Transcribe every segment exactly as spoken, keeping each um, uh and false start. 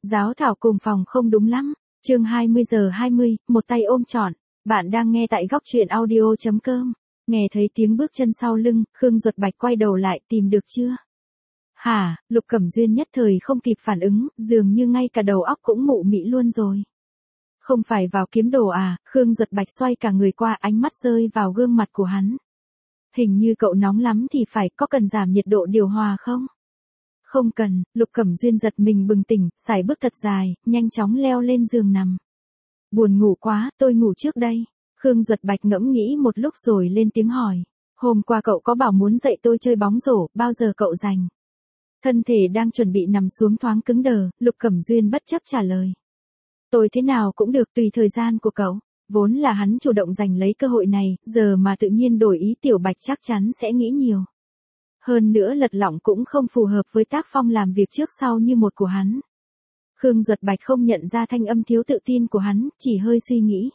Giáo thảo cùng phòng không đúng lắm. Chương hai mươi giờ hai mươi, một tay ôm trọn. Bạn đang nghe tại góc truyện audio chấm com. Nghe thấy tiếng bước chân sau lưng, Khương Duật Bạch quay đầu lại, tìm được chưa? Hả? Lục Cẩm Duyên nhất thời không kịp phản ứng, dường như ngay cả đầu óc cũng mụ mị luôn rồi. Không phải vào kiếm đồ à? Khương Duật Bạch xoay cả người qua, ánh mắt rơi vào gương mặt của hắn. Hình như cậu nóng lắm thì phải, có cần giảm nhiệt độ điều hòa không? Không cần. Lục Cẩm Duyên giật mình bừng tỉnh, sải bước thật dài, nhanh chóng leo lên giường nằm. Buồn ngủ quá, tôi ngủ trước đây. Khương Duật Bạch ngẫm nghĩ một lúc rồi lên tiếng hỏi. Hôm qua cậu có bảo muốn dạy tôi chơi bóng rổ, bao giờ cậu rảnh? Thân thể đang chuẩn bị nằm xuống thoáng cứng đờ, Lục Cẩm Duyên bất chấp trả lời. Tôi thế nào cũng được, tùy thời gian của cậu. Vốn là hắn chủ động giành lấy cơ hội này, giờ mà tự nhiên đổi ý Tiểu Bạch chắc chắn sẽ nghĩ nhiều. Hơn nữa lật lọng cũng không phù hợp với tác phong làm việc trước sau như một của hắn. Khương Duật Bạch không nhận ra thanh âm thiếu tự tin của hắn, chỉ hơi suy nghĩ.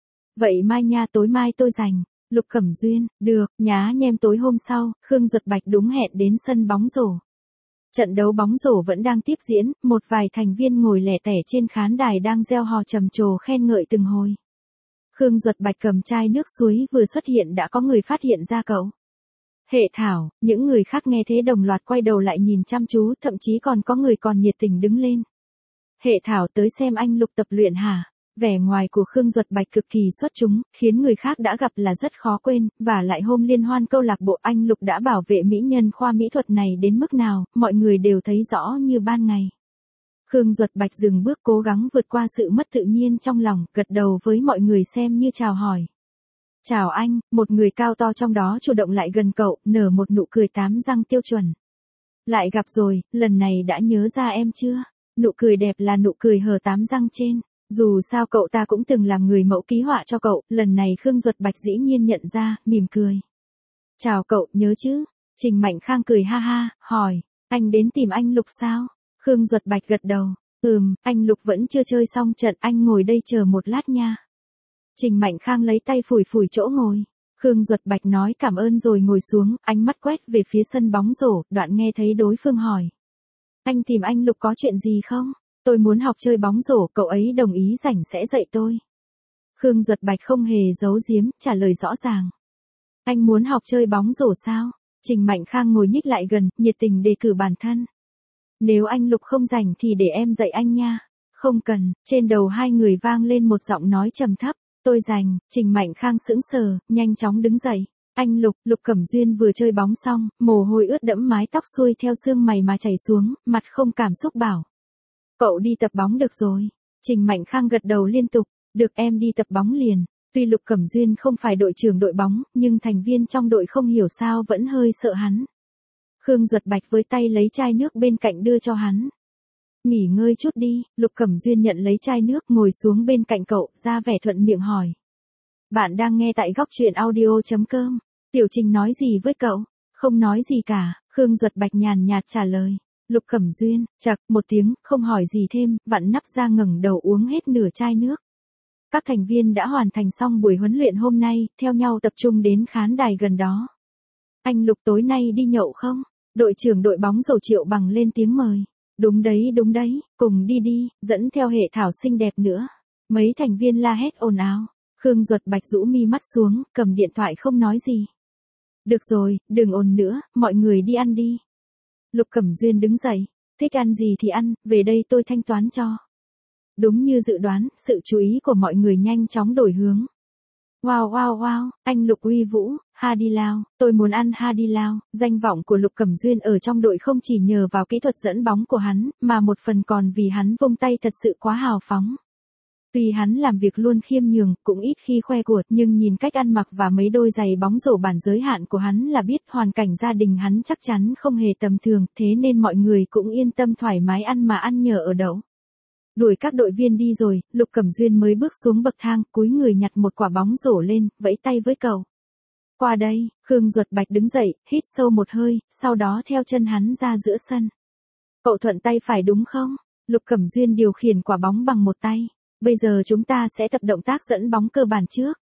Vậy mai nha, tối mai tôi rảnh. Lục Cẩm Duyên, được, nhá nhem. Tối hôm sau, Khương Duật Bạch đúng hẹn đến sân bóng rổ. Trận đấu bóng rổ vẫn đang tiếp diễn, một vài thành viên ngồi lẻ tẻ trên khán đài đang reo hò trầm trồ khen ngợi từng hồi. Khương Duật Bạch cầm chai nước suối vừa xuất hiện đã có người phát hiện ra cậu. Hệ Thảo, những người khác nghe thế đồng loạt quay đầu lại nhìn chăm chú, thậm chí còn có người còn nhiệt tình đứng lên. Hệ Thảo, tới xem anh Lục tập luyện hả? Vẻ ngoài của Khương Duật Bạch cực kỳ xuất chúng, khiến người khác đã gặp là rất khó quên, và lại hôm liên hoan câu lạc bộ anh Lục đã bảo vệ mỹ nhân khoa mỹ thuật này đến mức nào, mọi người đều thấy rõ như ban ngày. Khương Duật Bạch dừng bước cố gắng vượt qua sự mất tự nhiên trong lòng, gật đầu với mọi người xem như chào hỏi. Chào anh, một người cao to trong đó chủ động lại gần cậu, nở một nụ cười tám răng tiêu chuẩn. Lại gặp rồi, lần này đã nhớ ra em chưa? Nụ cười đẹp là nụ cười hở tám răng trên. Dù sao cậu ta cũng từng làm người mẫu ký họa cho cậu, lần này Khương Duật Bạch dĩ nhiên nhận ra, mỉm cười. Chào cậu, nhớ chứ? Trình Mạnh Khang cười ha ha, hỏi, anh đến tìm anh Lục sao? Khương Duật Bạch gật đầu, ừm, anh Lục vẫn chưa chơi xong trận, anh ngồi đây chờ một lát nha. Trình Mạnh Khang lấy tay phủi phủi chỗ ngồi. Khương Duật Bạch nói cảm ơn rồi ngồi xuống, ánh mắt quét về phía sân bóng rổ, đoạn nghe thấy đối phương hỏi. Anh tìm anh Lục có chuyện gì không? Tôi muốn học chơi bóng rổ, cậu ấy đồng ý rảnh sẽ dạy tôi. Khương Duật Bạch không hề giấu giếm, trả lời rõ ràng. Anh muốn học chơi bóng rổ sao? Trình Mạnh Khang ngồi nhích lại gần, nhiệt tình đề cử bản thân. Nếu anh Lục không rảnh thì để em dạy anh nha. Không cần. Trên đầu hai người vang lên một giọng nói trầm thấp. Tôi rảnh. Trình Mạnh Khang sững sờ, nhanh chóng đứng dậy. Anh Lục, Lục Cẩm Duyên vừa chơi bóng xong, mồ hôi ướt đẫm mái tóc xuôi theo xương mày mà chảy xuống, mặt không cảm xúc bảo. Cậu đi tập bóng được rồi. Trình Mạnh Khang gật đầu liên tục, được em đi tập bóng liền. Tuy Lục Cẩm Duyên không phải đội trưởng đội bóng, nhưng thành viên trong đội không hiểu sao vẫn hơi sợ hắn. Khương Duật Bạch với tay lấy chai nước bên cạnh đưa cho hắn. Nghỉ ngơi chút đi. Lục Cẩm Duyên nhận lấy chai nước ngồi xuống bên cạnh cậu, ra vẻ thuận miệng hỏi. Bạn đang nghe tại góc truyện audio chấm com. Tiểu Trình nói gì với cậu? Không nói gì cả. Khương Duật Bạch nhàn nhạt trả lời. Lục Cẩm Duyên, chậc, một tiếng, không hỏi gì thêm, vặn nắp ra ngẩng đầu uống hết nửa chai nước. Các thành viên đã hoàn thành xong buổi huấn luyện hôm nay, theo nhau tập trung đến khán đài gần đó. Anh Lục tối nay đi nhậu không? Đội trưởng đội bóng rổ Triệu Bằng lên tiếng mời. Đúng đấy đúng đấy, cùng đi đi, dẫn theo Hệ Thảo xinh đẹp nữa. Mấy thành viên la hét ồn ào. Khương Duật Bạch rũ mi mắt xuống, cầm điện thoại không nói gì. Được rồi, đừng ồn nữa, mọi người đi ăn đi. Lục Cẩm Duyên đứng dậy, thích ăn gì thì ăn, về đây tôi thanh toán cho. Đúng như dự đoán, sự chú ý của mọi người nhanh chóng đổi hướng. Wow wow wow, anh Lục uy vũ, ha đi lao, tôi muốn ăn ha đi lao. Danh vọng của Lục Cẩm Duyên ở trong đội không chỉ nhờ vào kỹ thuật dẫn bóng của hắn, mà một phần còn vì hắn vung tay thật sự quá hào phóng. Tuy hắn làm việc luôn khiêm nhường, cũng ít khi khoe của, nhưng nhìn cách ăn mặc và mấy đôi giày bóng rổ bản giới hạn của hắn là biết hoàn cảnh gia đình hắn chắc chắn không hề tầm thường, thế nên mọi người cũng yên tâm thoải mái ăn mà ăn nhờ ở đậu. Đuổi các đội viên đi rồi, Lục Cẩm Duyên mới bước xuống bậc thang, cúi người nhặt một quả bóng rổ lên, vẫy tay với cậu. Qua đây. Khương Duật Bạch đứng dậy, hít sâu một hơi, sau đó theo chân hắn ra giữa sân. Cậu thuận tay phải đúng không? Lục Cẩm Duyên điều khiển quả bóng bằng một tay. Bây giờ chúng ta sẽ tập động tác dẫn bóng cơ bản trước.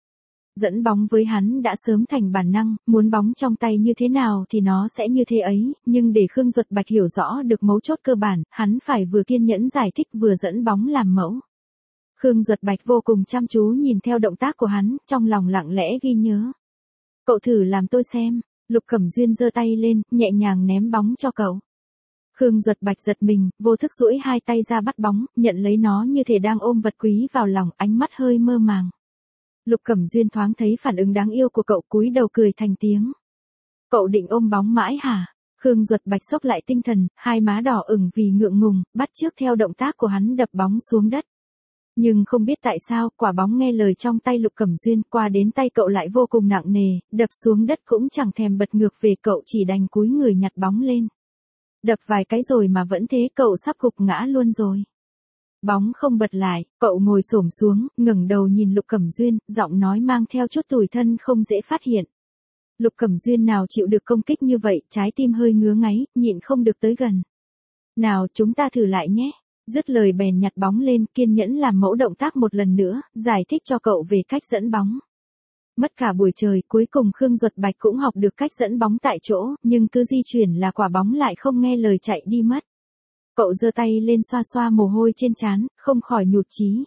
Dẫn bóng với hắn đã sớm thành bản năng, muốn bóng trong tay như thế nào thì nó sẽ như thế ấy, nhưng để Khương Duật Bạch hiểu rõ được mấu chốt cơ bản, hắn phải vừa kiên nhẫn giải thích vừa dẫn bóng làm mẫu. Khương Duật Bạch vô cùng chăm chú nhìn theo động tác của hắn, trong lòng lặng lẽ ghi nhớ. Cậu thử làm tôi xem. Lục Cẩm Duyên giơ tay lên, nhẹ nhàng ném bóng cho cậu. Khương Duật Bạch giật mình, vô thức duỗi hai tay ra bắt bóng, nhận lấy nó như thể đang ôm vật quý vào lòng, ánh mắt hơi mơ màng. Lục Cẩm Duyên thoáng thấy phản ứng đáng yêu của cậu, cúi đầu cười thành tiếng. Cậu định ôm bóng mãi hả? Khương Duật Bạch xốc lại tinh thần, hai má đỏ ửng vì ngượng ngùng, bắt chước theo động tác của hắn đập bóng xuống đất. Nhưng không biết tại sao, quả bóng nghe lời trong tay Lục Cẩm Duyên qua đến tay cậu lại vô cùng nặng nề, đập xuống đất cũng chẳng thèm bật ngược về, cậu chỉ đành cúi người nhặt bóng lên. Đập vài cái rồi mà vẫn thế, cậu sắp gục ngã luôn rồi. Bóng không bật lại, cậu ngồi xổm xuống, ngẩng đầu nhìn Lục Cẩm Duyên, giọng nói mang theo chút tủi thân không dễ phát hiện. Lục Cẩm Duyên nào chịu được công kích như vậy, trái tim hơi ngứa ngáy, nhịn không được tới gần. Nào chúng ta thử lại nhé. Dứt lời bèn nhặt bóng lên, kiên nhẫn làm mẫu động tác một lần nữa, giải thích cho cậu về cách dẫn bóng. Mất cả buổi trời, cuối cùng Khương Duật Bạch cũng học được cách dẫn bóng tại chỗ, nhưng cứ di chuyển là quả bóng lại không nghe lời chạy đi mất. Cậu giơ tay lên xoa xoa mồ hôi trên trán, không khỏi nhụt chí.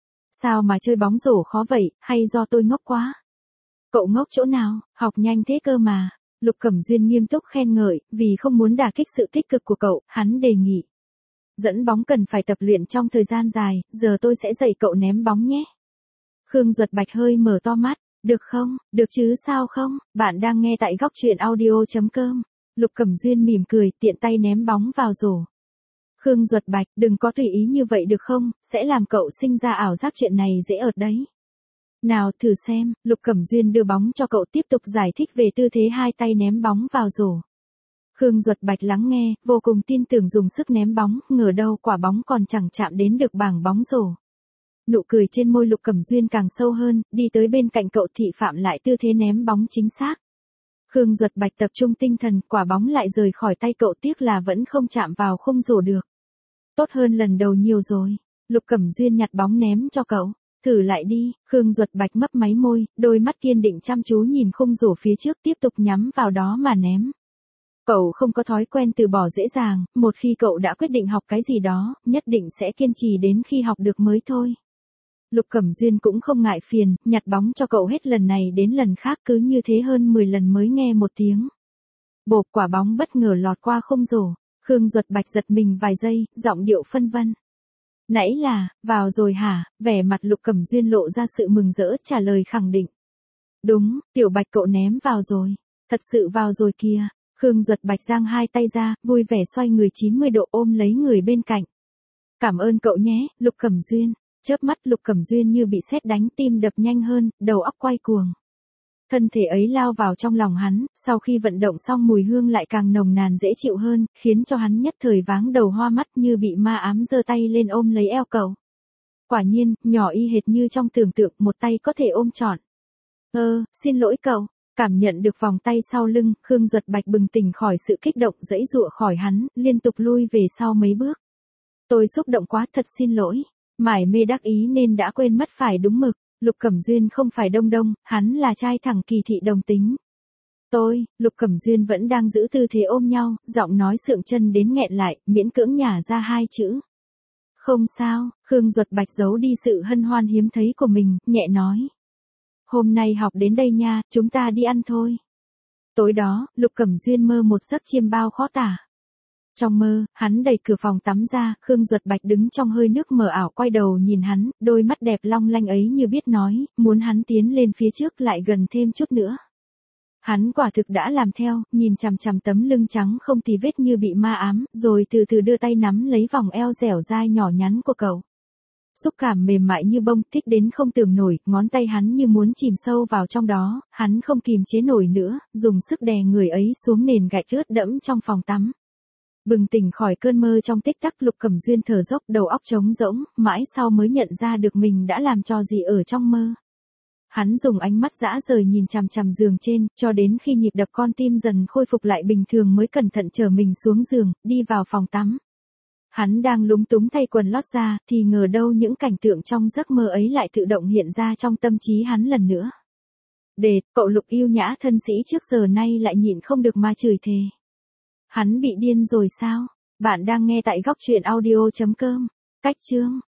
Sao mà chơi bóng rổ khó vậy, hay do tôi ngốc quá? Cậu ngốc chỗ nào, học nhanh thế cơ mà. Lục Cẩm Duyên nghiêm túc khen ngợi, vì không muốn đả kích sự tích cực của cậu, hắn đề nghị. Dẫn bóng cần phải tập luyện trong thời gian dài, giờ tôi sẽ dạy cậu ném bóng nhé. Khương Duật Bạch hơi mở to mắt, được không, được chứ sao không, bạn đang nghe tại góc truyện audio chấm com. Lục Cẩm Duyên mỉm cười, tiện tay ném bóng vào rổ. Khương Duật Bạch, đừng có tùy ý như vậy được không, sẽ làm cậu sinh ra ảo giác chuyện này dễ ợt đấy. Nào thử xem, Lục Cẩm Duyên đưa bóng cho cậu, tiếp tục giải thích về tư thế hai tay ném bóng vào rổ. Khương Duật Bạch lắng nghe, vô cùng tin tưởng dùng sức ném bóng, ngờ đâu quả bóng còn chẳng chạm đến được bảng bóng rổ. Nụ cười trên môi Lục Cẩm Duyên càng sâu hơn, đi tới bên cạnh cậu thị phạm lại tư thế ném bóng chính xác. Khương Duật Bạch tập trung tinh thần, quả bóng lại rời khỏi tay cậu, tiếc là vẫn không chạm vào khung rổ được. Tốt hơn lần đầu nhiều rồi. Lục Cẩm Duyên nhặt bóng ném cho cậu. Thử lại đi. Khương Duật Bạch mấp máy môi, đôi mắt kiên định chăm chú nhìn khung rổ phía trước, tiếp tục nhắm vào đó mà ném. Cậu không có thói quen từ bỏ dễ dàng, một khi cậu đã quyết định học cái gì đó, nhất định sẽ kiên trì đến khi học được mới thôi. Lục Cẩm Duyên cũng không ngại phiền, nhặt bóng cho cậu hết lần này đến lần khác, cứ như thế hơn mười lần mới nghe một tiếng. Bộp, quả bóng bất ngờ lọt qua khung rổ. Khương Duật Bạch giật mình vài giây, giọng điệu phân vân. Nãy là, vào rồi hả? Vẻ mặt Lục Cẩm Duyên lộ ra sự mừng rỡ, trả lời khẳng định. Đúng, Tiểu Bạch cậu ném vào rồi. Thật sự vào rồi kìa. Khương Duật Bạch giang hai tay ra, vui vẻ xoay người chín mươi độ ôm lấy người bên cạnh. Cảm ơn cậu nhé, Lục Cẩm Duyên. Chớp mắt Lục Cẩm Duyên như bị sét đánh, tim đập nhanh hơn, đầu óc quay cuồng. Thân thể ấy lao vào trong lòng hắn, sau khi vận động xong mùi hương lại càng nồng nàn dễ chịu hơn, khiến cho hắn nhất thời váng đầu hoa mắt, như bị ma ám, giơ tay lên ôm lấy eo cậu. Quả nhiên, nhỏ y hệt như trong tưởng tượng, một tay có thể ôm trọn. Ơ, xin lỗi cậu. Cảm nhận được vòng tay sau lưng, Khương Duật Bạch bừng tỉnh khỏi sự kích động, giãy giụa khỏi hắn, liên tục lui về sau mấy bước. Tôi xúc động quá, thật xin lỗi. Mải mê đắc ý nên đã quên mất phải đúng mực. Lục Cẩm Duyên không phải đông đông, hắn là trai thẳng kỳ thị đồng tính. Tôi, Lục Cẩm Duyên vẫn đang giữ tư thế ôm nhau, giọng nói sượng chân đến nghẹn lại, miễn cưỡng nhả ra hai chữ. Không sao, Khương Duật Bạch giấu đi sự hân hoan hiếm thấy của mình, nhẹ nói. Hôm nay học đến đây nha, chúng ta đi ăn thôi. Tối đó, Lục Cẩm Duyên mơ một giấc chiêm bao khó tả. Trong mơ, hắn đẩy cửa phòng tắm ra, Khương Duật Bạch đứng trong hơi nước mờ ảo quay đầu nhìn hắn, đôi mắt đẹp long lanh ấy như biết nói, muốn hắn tiến lên phía trước lại gần thêm chút nữa. Hắn quả thực đã làm theo, nhìn chằm chằm tấm lưng trắng không tì vết như bị ma ám, rồi từ từ đưa tay nắm lấy vòng eo dẻo dai nhỏ nhắn của cậu. Xúc cảm mềm mại như bông, thích đến không tưởng nổi, ngón tay hắn như muốn chìm sâu vào trong đó, hắn không kìm chế nổi nữa, dùng sức đè người ấy xuống nền gạch ướt đẫm trong phòng tắm. Bừng tỉnh khỏi cơn mơ trong tích tắc, Lục Cẩm Duyên thở dốc, đầu óc trống rỗng, mãi sau mới nhận ra được mình đã làm trò gì ở trong mơ. Hắn dùng ánh mắt dã rời nhìn chằm chằm giường trên, cho đến khi nhịp đập con tim dần khôi phục lại bình thường mới cẩn thận chở mình xuống giường, đi vào phòng tắm. Hắn đang lúng túng thay quần lót ra, thì ngờ đâu những cảnh tượng trong giấc mơ ấy lại tự động hiện ra trong tâm trí hắn lần nữa. Đề, cậu Lục yêu nhã thân sĩ trước giờ nay lại nhịn không được mà chửi thề. Hắn bị điên rồi sao? Bạn đang nghe tại góc truyện audio chấm com. Cách chương